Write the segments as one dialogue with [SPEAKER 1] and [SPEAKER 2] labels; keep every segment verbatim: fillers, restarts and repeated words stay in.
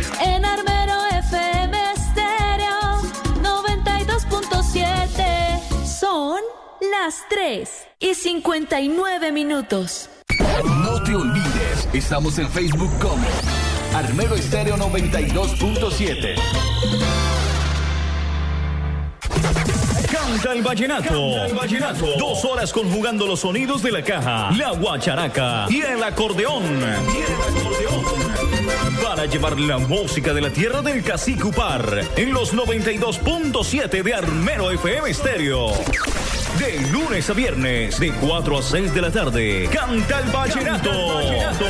[SPEAKER 1] En Armero F M Estéreo noventa y dos punto siete. Son las tres y cincuenta y nueve minutos.
[SPEAKER 2] No te olvides, estamos en Facebook como Armero Estéreo noventa y dos punto siete.
[SPEAKER 3] Canta el vallenato. Canta el vallenato. Dos horas conjugando los sonidos de la caja, la guacharaca y el acordeón. Y el acordeón. Para llevar la música de la tierra del Cacique Upar en los noventa y dos punto siete de Armero F M Estéreo. De lunes a viernes, de cuatro a seis de la tarde. Canta el vallenato. Canta el vallenato.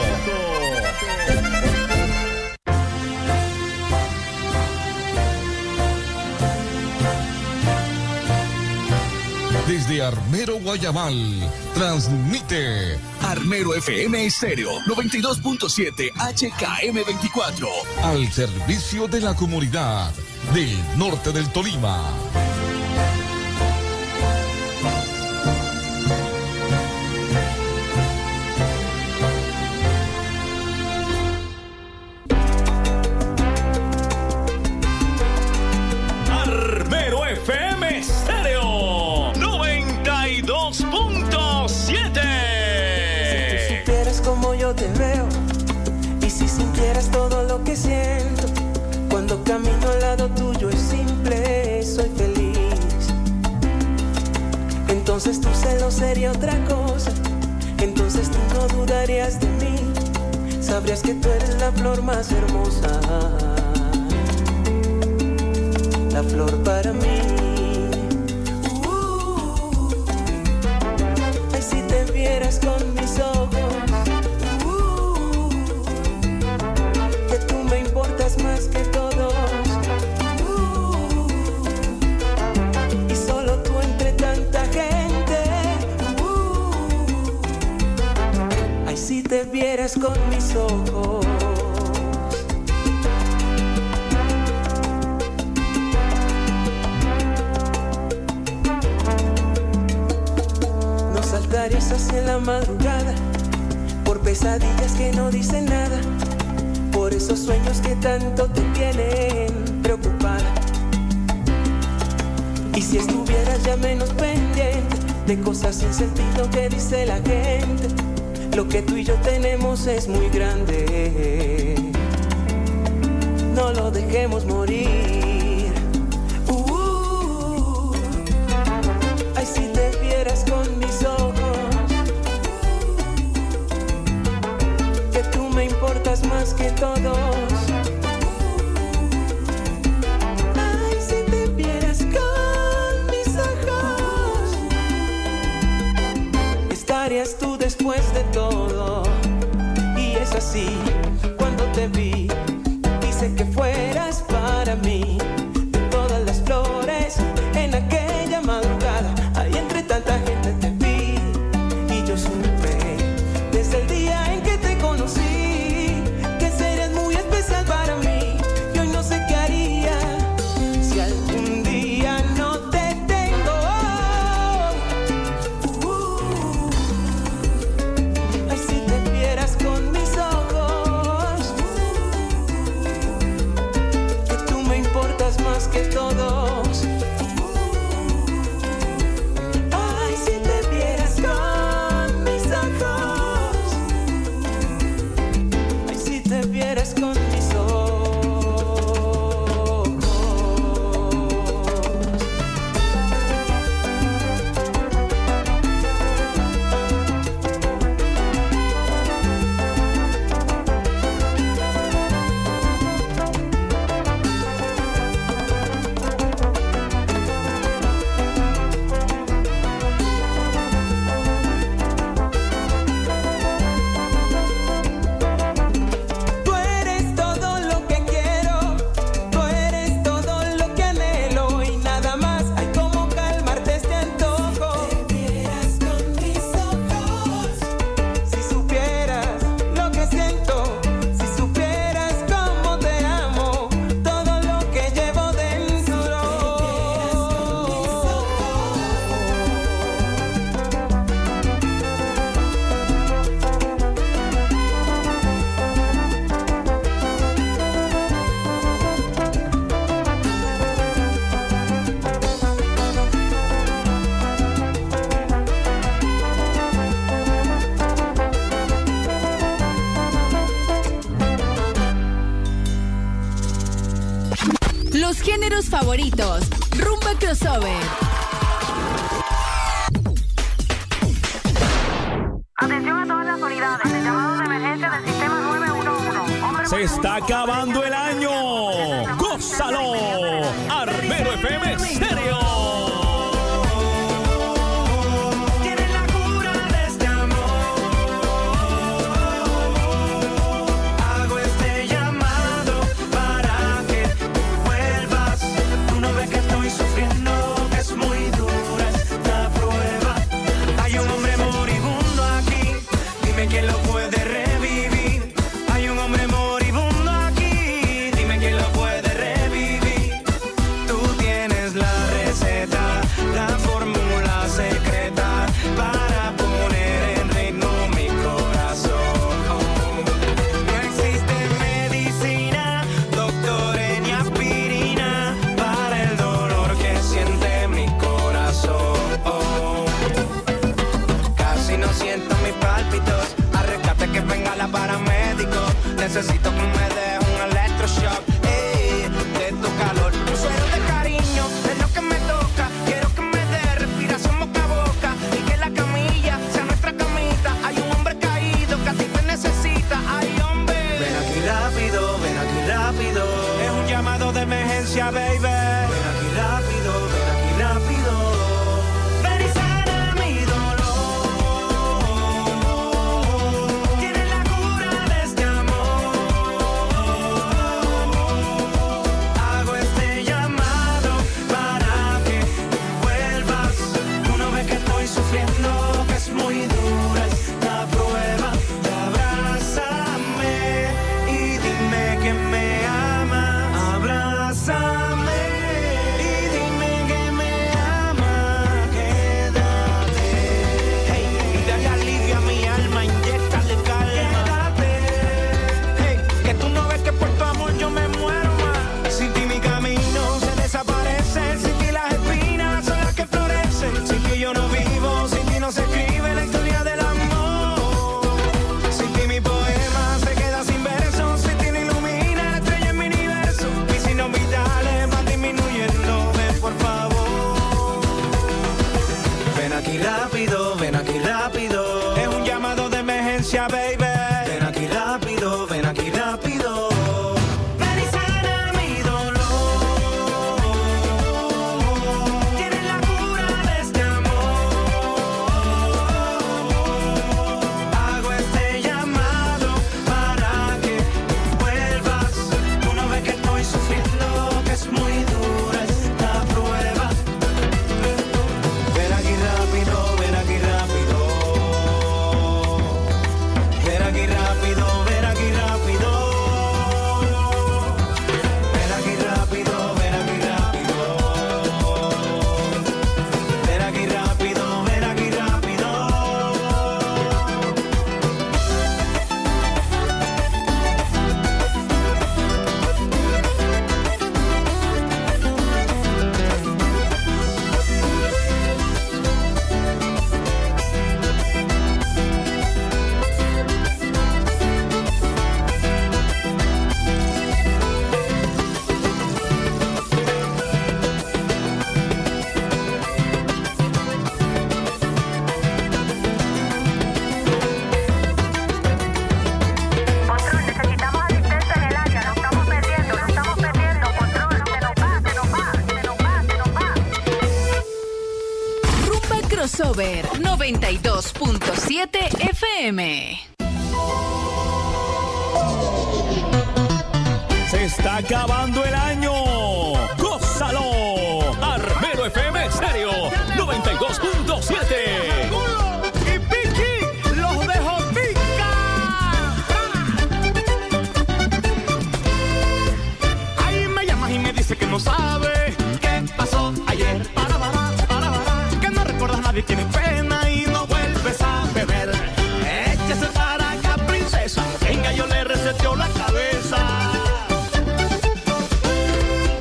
[SPEAKER 4] Desde Armero Guayabal, transmite
[SPEAKER 2] Armero F M Estéreo noventa y dos punto siete H K M veinticuatro.
[SPEAKER 4] Al servicio de la comunidad del norte del Tolima.
[SPEAKER 3] Armero F M Estéreo noventa y dos punto siete.
[SPEAKER 5] Si tú supieras como yo te veo, y si sintieras todo lo que siento, cuando camino al lado tuyo es simple, soy feliz. Entonces tu celo sería otra cosa, entonces tú no dudarías de mí, sabrías que tú eres la flor más hermosa, la flor para mí. Uh, ay, si te vieras con mis ojos, uh, que tú me importas más que todos, uh, y solo tú entre tanta gente. Uh, ay, si te vieras con mis ojos. Saltarías hacia la madrugada, por pesadillas que no dicen nada, por esos sueños que tanto te tienen preocupada. Y si estuvieras ya menos pendiente de cosas sin sentido que dice la gente, lo que tú y yo tenemos es muy grande, no lo dejemos morir. Uh, ay, si te vieras con mis ojos, importas más que todos. Ay, si te vieras con mis ojos, estarías tú después de todo. Y es así, cuando te vi, quise que fueras para mí. De todas las flores, en aquella madrugada, ahí entre tanta gente te vi. Y yo supe, desde el día en que te conocí, para mí, y hoy no sé qué haría si algún día no te tengo. Uh, ay, si te vieras con mis ojos, uh, que tú me importas más que todos. Ay, si te vieras con mis ojos, ay, si te vieras con tú eres todo.
[SPEAKER 6] tus géneros favoritos. Rumba Crossover.
[SPEAKER 7] Atención a todas las unidades. El llamado de emergencia del sistema nueve uno uno. Hombre
[SPEAKER 3] Se está acabando el año. ¡Gózalo! Armero F M Stereo.
[SPEAKER 5] ¿Quién lo puede revivir? Hay un hombre moribundo aquí. Dime quién lo puede revivir. Tú tienes la receta, la fórmula secreta para poner en ritmo mi corazón. No existe medicina, doctor, ni aspirina para el dolor que siente mi corazón. Casi no siento mis pálpitos. Que venga la paramédico. Necesito que me dé un electroshock. Ey, de tu calor. Un suero de cariño es lo que me toca. Quiero que me dé respiración boca a boca. Y que la camilla sea nuestra camita. Hay un hombre caído que a ti te necesita. Ay, hombre. Ven aquí rápido, ven aquí rápido. Es un llamado de emergencia, baby. Ven aquí rápido, ven aquí rápido.
[SPEAKER 6] noventa y dos punto siete F M.
[SPEAKER 3] Se está acabando el año. ¡Gózalo! Armero F M Stereo noventa y dos punto siete.
[SPEAKER 5] Y Pichi los dejo pica. Ahí me llamas y me dice que no sabe qué pasó ayer. Para, para, para, para. Que no recuerdas a nadie, tienes pena y no vuelves a beber. Échese para acá, princesa. Venga, yo le reseteo la cabeza.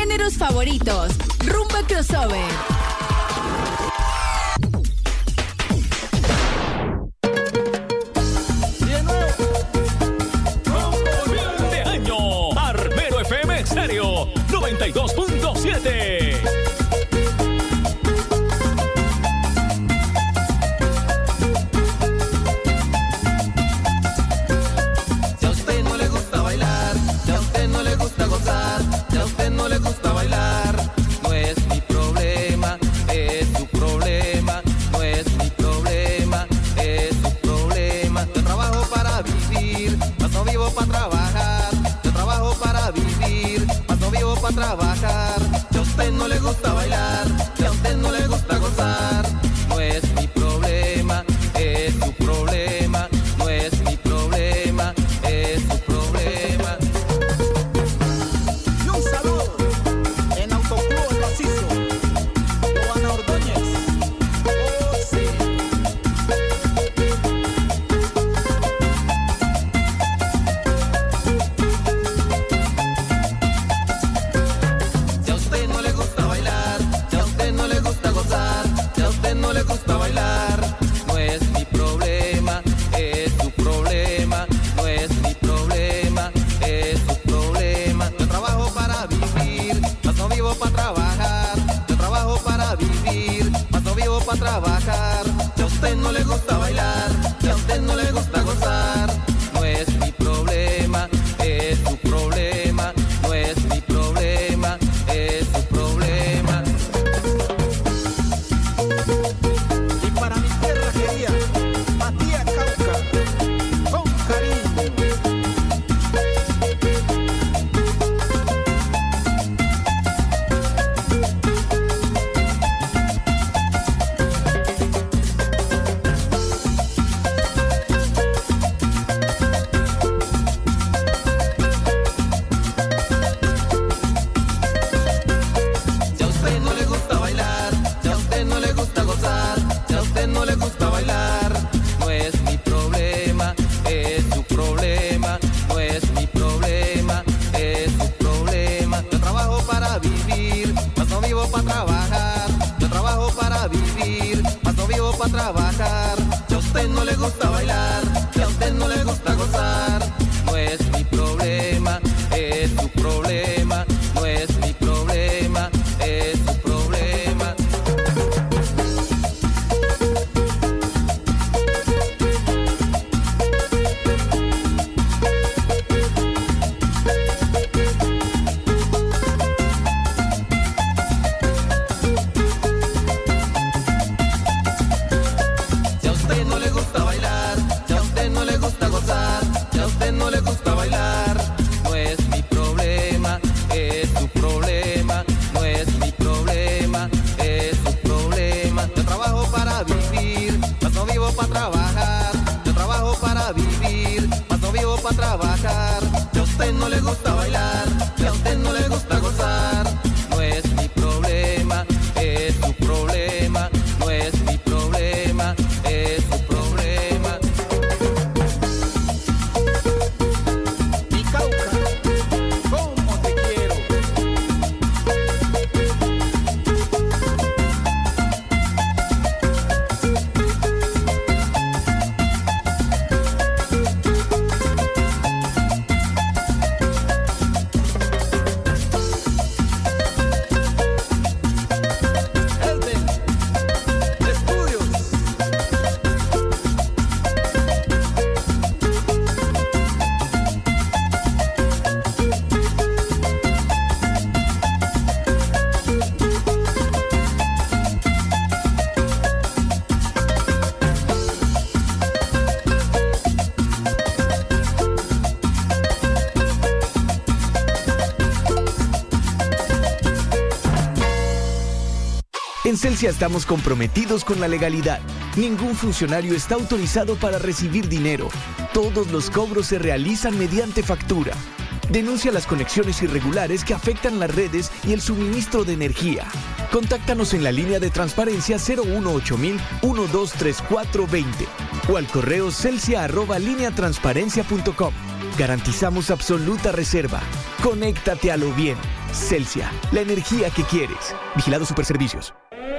[SPEAKER 6] géneros favoritos. Rumba Crossover.
[SPEAKER 3] De año, Armero F M Estéreo noventa y dos punto siete.
[SPEAKER 5] Trabajar, si a usted no le gusta bailar, si a usted no le gusta gozar, no es mi problema, es su problema, no es mi problema, es su problema.
[SPEAKER 8] Y un saludo en Autoclub El Macizo, Joana Ordóñez. Oh, sí. Trabajar, si a usted no le gusta bailar, si a usted no le gusta gozar, no es mi problema, es su problema, no es mi problema, es su problema. Y para mi tierra querida, Matías Cauca, con cariño. Trabajar, si a usted no le gusta bailar, si a usted no le gusta gozar, no es mi problema, es su problema, no es mi problema, es su problema. Trabajar, si a usted no le gusta bailar, si a usted no le gusta gozar, no es mi problema, es su problema, no es mi problema, es su problema. Mi Cauca, cómo te quiero.
[SPEAKER 9] En Celsia estamos comprometidos con la legalidad. Ningún funcionario está autorizado para recibir dinero. Todos los cobros se realizan mediante factura. Denuncia las conexiones irregulares que afectan las redes y el suministro de energía. Contáctanos en la línea de transparencia cero uno ocho mil uno dos tres cuatro veinte o al correo celsia arroba línea transparencia punto com. Garantizamos absoluta reserva. Conéctate a lo bien. Celsia, la energía que quieres. Vigilado Superservicios.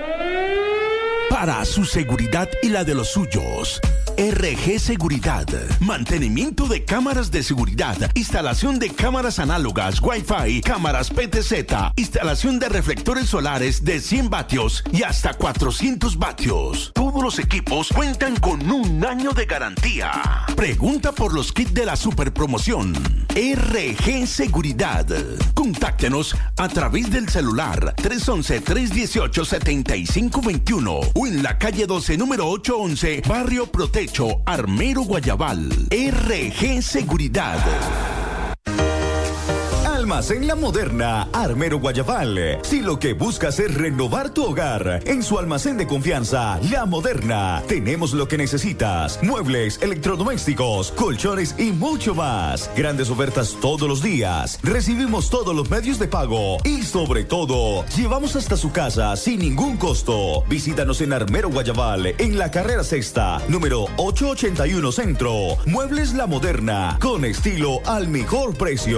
[SPEAKER 10] Para su seguridad y la de los suyos, R G Seguridad, mantenimiento de cámaras de seguridad, instalación de cámaras análogas, Wi-Fi, cámaras P T Z, instalación de reflectores solares de cien vatios y hasta cuatrocientos vatios. Todos los equipos cuentan con un año de garantía. Pregunta por los kits de la super promoción. R G Seguridad. Contáctenos a través del celular tres once, tres dieciocho, setenta y cinco veintiuno o en la calle doce, número ochocientos once, Barrio Protecho, Armero, Guayabal. R G Seguridad.
[SPEAKER 11] Almacén La Moderna, Armero, Guayabal. Si lo que buscas es renovar tu hogar, en su almacén de confianza, La Moderna, tenemos lo que necesitas: muebles, electrodomésticos, colchones y mucho más. Grandes ofertas todos los días. Recibimos todos los medios de pago y, sobre todo, llevamos hasta su casa sin ningún costo. Visítanos en Armero, Guayabal, en la carrera sexta, número ochocientos ochenta y uno Centro. Muebles La Moderna, con estilo al mejor precio.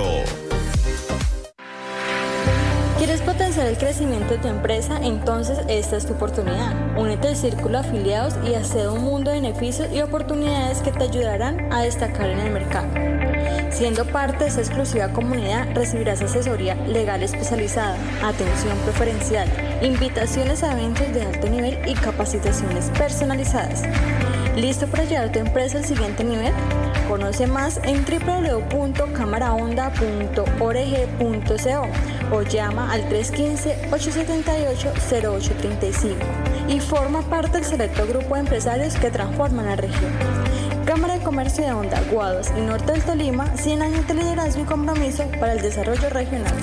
[SPEAKER 12] ¿Quieres potenciar el crecimiento de tu empresa? Entonces esta es tu oportunidad. Únete al círculo de afiliados y accede a un mundo de beneficios y oportunidades que te ayudarán a destacar en el mercado. Siendo parte de esta exclusiva comunidad, recibirás asesoría legal especializada, atención preferencial, invitaciones a eventos de alto nivel y capacitaciones personalizadas. ¿Listo para llevar tu empresa al siguiente nivel? Conoce más en doble u doble u doble u punto cámara onda punto org punto co o llama al tres uno cinco, ocho siete ocho, cero ocho tres cinco y forma parte del selecto grupo de empresarios que transforman la región. Cámara de Comercio de Honda, Guados y Norte del Tolima, cien años de liderazgo y compromiso para el desarrollo regional.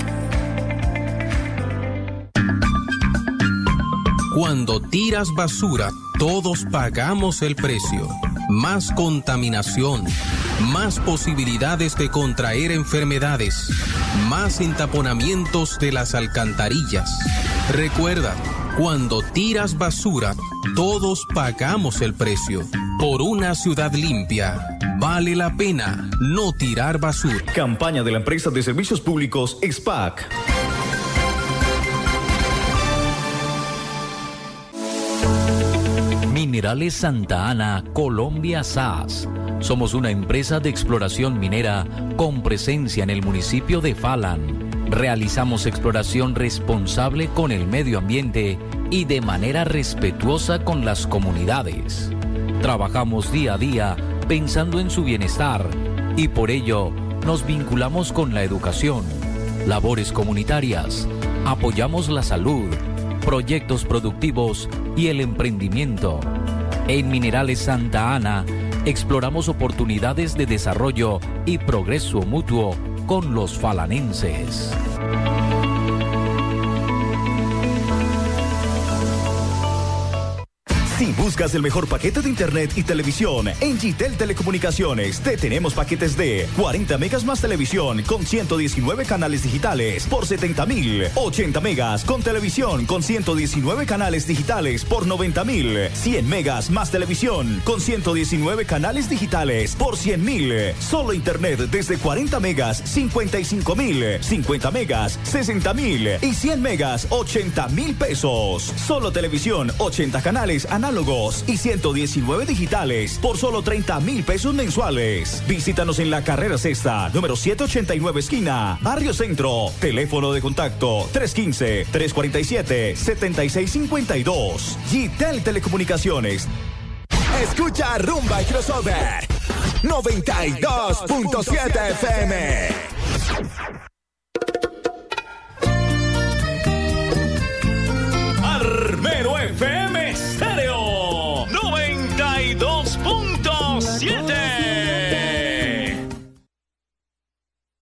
[SPEAKER 13] Cuando tiras basura, todos pagamos el precio. Más contaminación, más posibilidades de contraer enfermedades, más entaponamientos de las alcantarillas. Recuerda, cuando tiras basura, todos pagamos el precio. Por una ciudad limpia, vale la pena no tirar basura.
[SPEAKER 3] Campaña de la empresa de servicios públicos S P A C.
[SPEAKER 14] Minerales Santa Ana, Colombia S A S. Somos una empresa de exploración minera con presencia en el municipio de Falan. Realizamos exploración responsable con el medio ambiente y de manera respetuosa con las comunidades. Trabajamos día a día pensando en su bienestar y por ello nos vinculamos con la educación, labores comunitarias, apoyamos la salud, proyectos productivos y el emprendimiento. En Minerales Santa Ana exploramos oportunidades de desarrollo y progreso mutuo con los falanenses.
[SPEAKER 11] Si buscas el mejor paquete de internet y televisión, en Gitel Telecomunicaciones te tenemos paquetes de cuarenta megas más televisión con ciento diecinueve canales digitales por setenta mil, ochenta megas con televisión con ciento diecinueve canales digitales por noventa mil, cien megas más televisión con ciento diecinueve canales digitales por cien mil, solo internet desde cuarenta megas, cincuenta y cinco mil, cincuenta megas, sesenta mil y cien megas, ochenta mil pesos. Solo televisión, ochenta canales análogos y ciento diecinueve digitales por solo treinta mil pesos mensuales. Visítanos en la carrera sexta, número setecientos ochenta y nueve esquina, Barrio Centro. Teléfono de contacto tres uno cinco, tres cuatro siete, siete seis cinco dos. Gitel Telecomunicaciones.
[SPEAKER 15] Escucha Rumba y Crossover noventa y dos punto siete F M.
[SPEAKER 3] Armero F